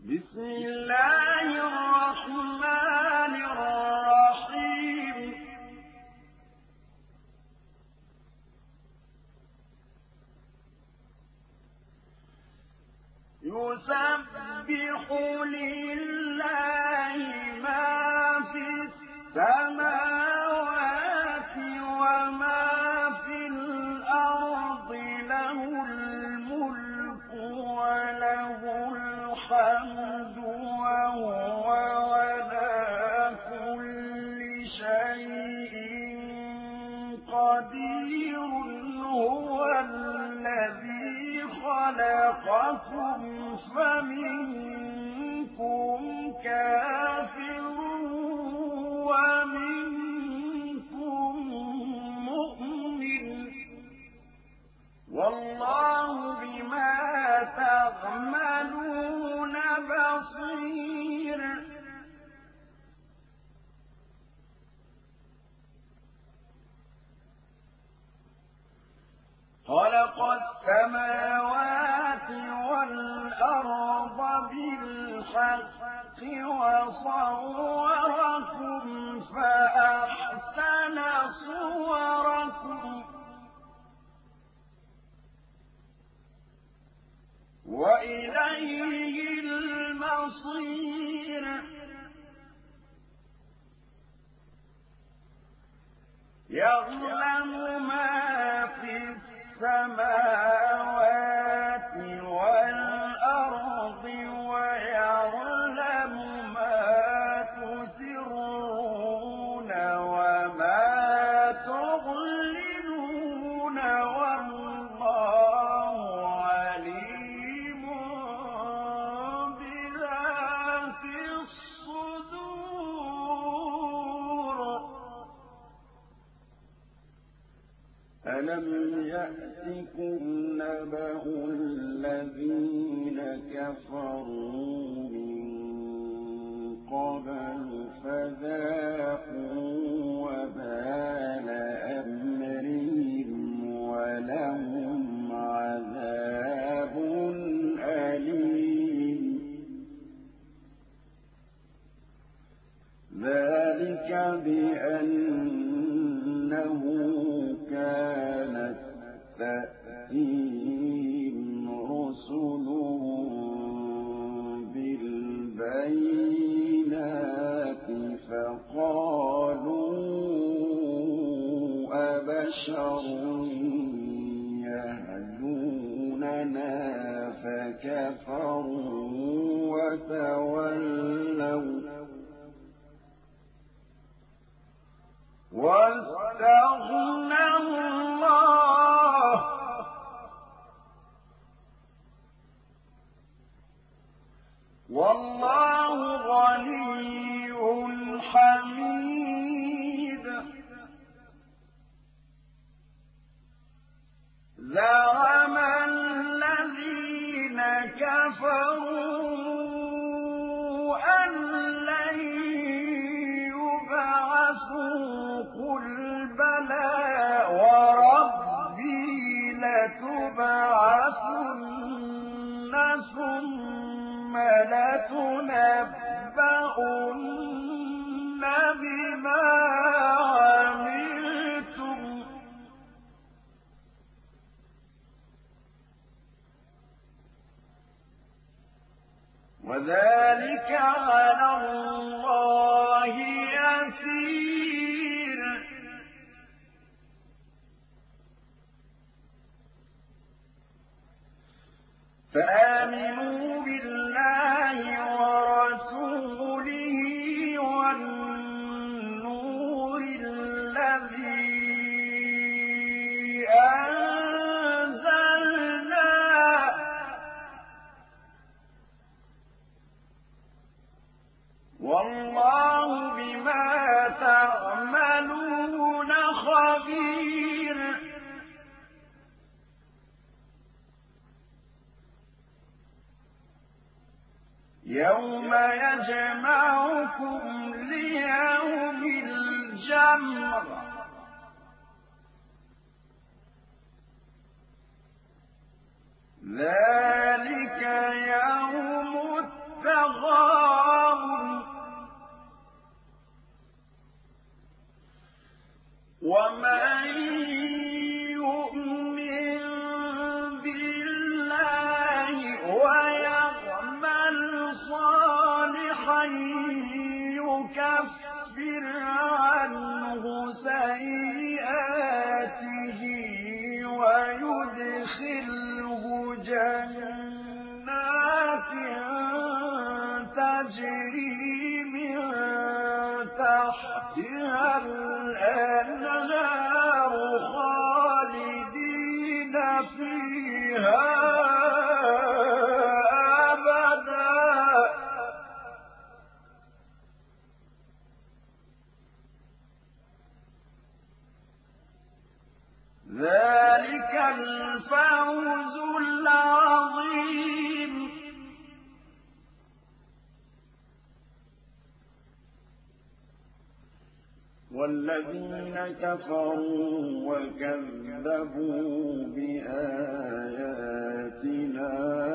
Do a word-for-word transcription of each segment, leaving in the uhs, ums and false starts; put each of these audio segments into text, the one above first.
بسم الله الرحمن الرحيم يسبح لله ما في السماوات وما في الأرض له الملك وله الحمد وهو على كل شيء قدير هو الذي خلقكم فمنكم كافر ومنكم مؤمن والله بما تعملون بصير خلق السماوات والأرض بالحق وصوركم فأحسن صوركم وإليه المصير يعلم ما في السماوات والأرض ويعلم ما تسرون وما تعلنون والله عليم بذات الصدور ألم يأتكم نبأ الذين كفروا من قبل فذاقوا وبال أمرهم ولهم عذاب أليم ذلك بأنه كانت تأتيهم رسلهم بالبينات فقالوا أبشر يهدوننا فكفروا وتولوا واستغنى الله والله غني حميد زعم الذين كفروا أن لن يبعثوا قل بلى وربي لتبعثن ثم لتنبؤن بما عملتم وذلك على الله يسير فآمنوا بالله ورسوله والنور الذي أنزلنا والله بما تعملون خبير يوم يجمعكم ليوم الجمع ذلك يوم التغابن ومن يؤمن بالله ويعمل صالحا يكفر عنه سيئاته ويدخله جنات تجري من تحتها الأنهار خالدين فيها أبدا ذلك الفوز العظيم. والذين كفروا وكذبوا بآياتنا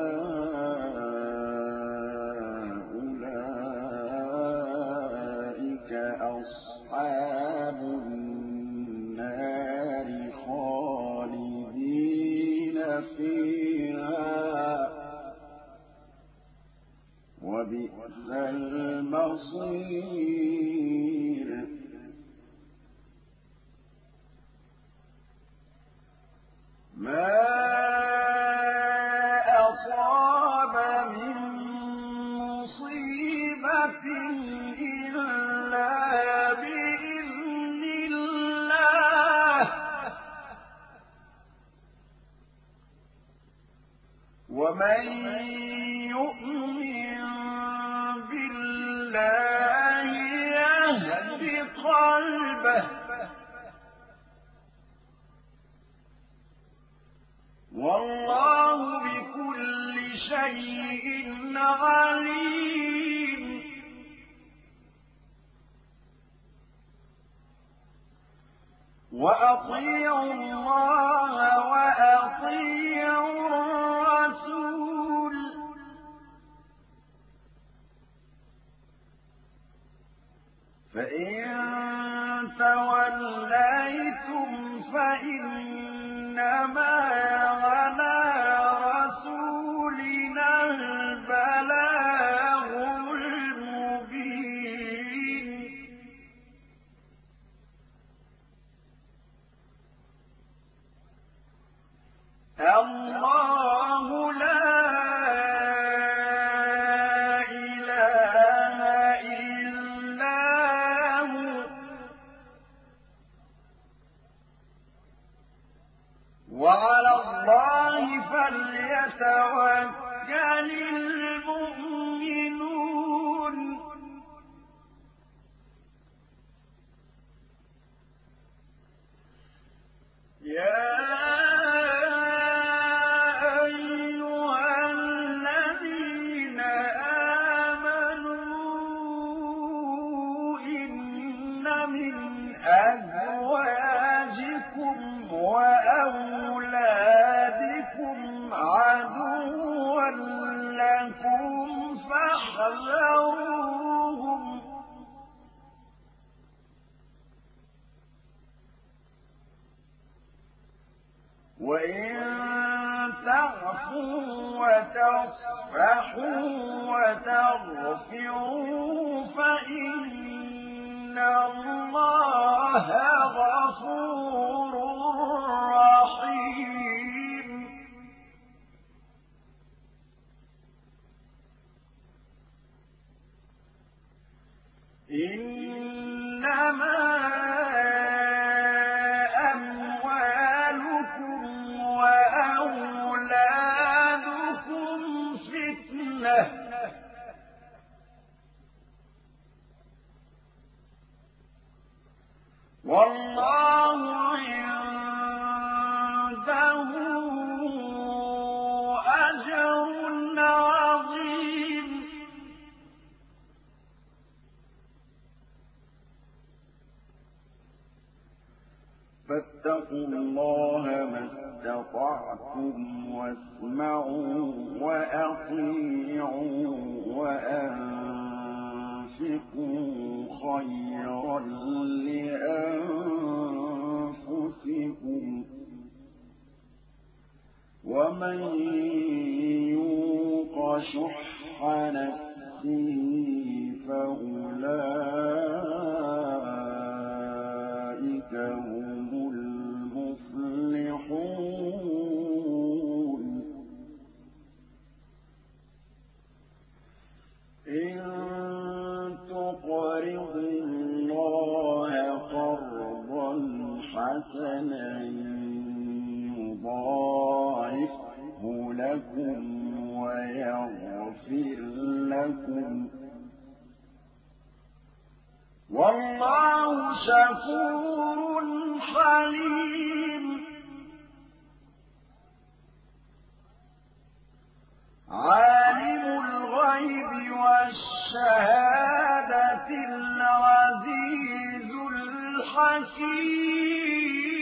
أولئك أصحاب النار خالدين فيها وبئس المصير. ما أصاب من مصيبة إلا بإذن الله ومن يؤمن بالله يهد قلبه والله بكل شيء عليم. وأطيعوا الله وأطيعوا الرسول فإن توليتم فإنما على رسولنا البلاغ المبين. الله لا إله إلا هو وعلى الله فليتوكل المؤمنون. يا أيها الذين آمنوا إن من أزواجكم وأولادكم عدوا لكم فاحذروهم وإن تعفوا وتصفحوا وتغفروا فإن الله غفور رحيم. إنما أموالكم وأولادكم فتنة والله عنده أجر عظيم. فاتقوا الله ما استطعتم واسمعوا وأطيعوا وأنفقوا خيرا لأنفسكم أنفسكم ومن يوق شح نفسه فأولئك هم المفلحون إن تقرضوا الله قرضا حسنا يضاعفه لكم ويغفر لكم والله شكور حليم عالم الغيب والشهادة العزيز الحكيم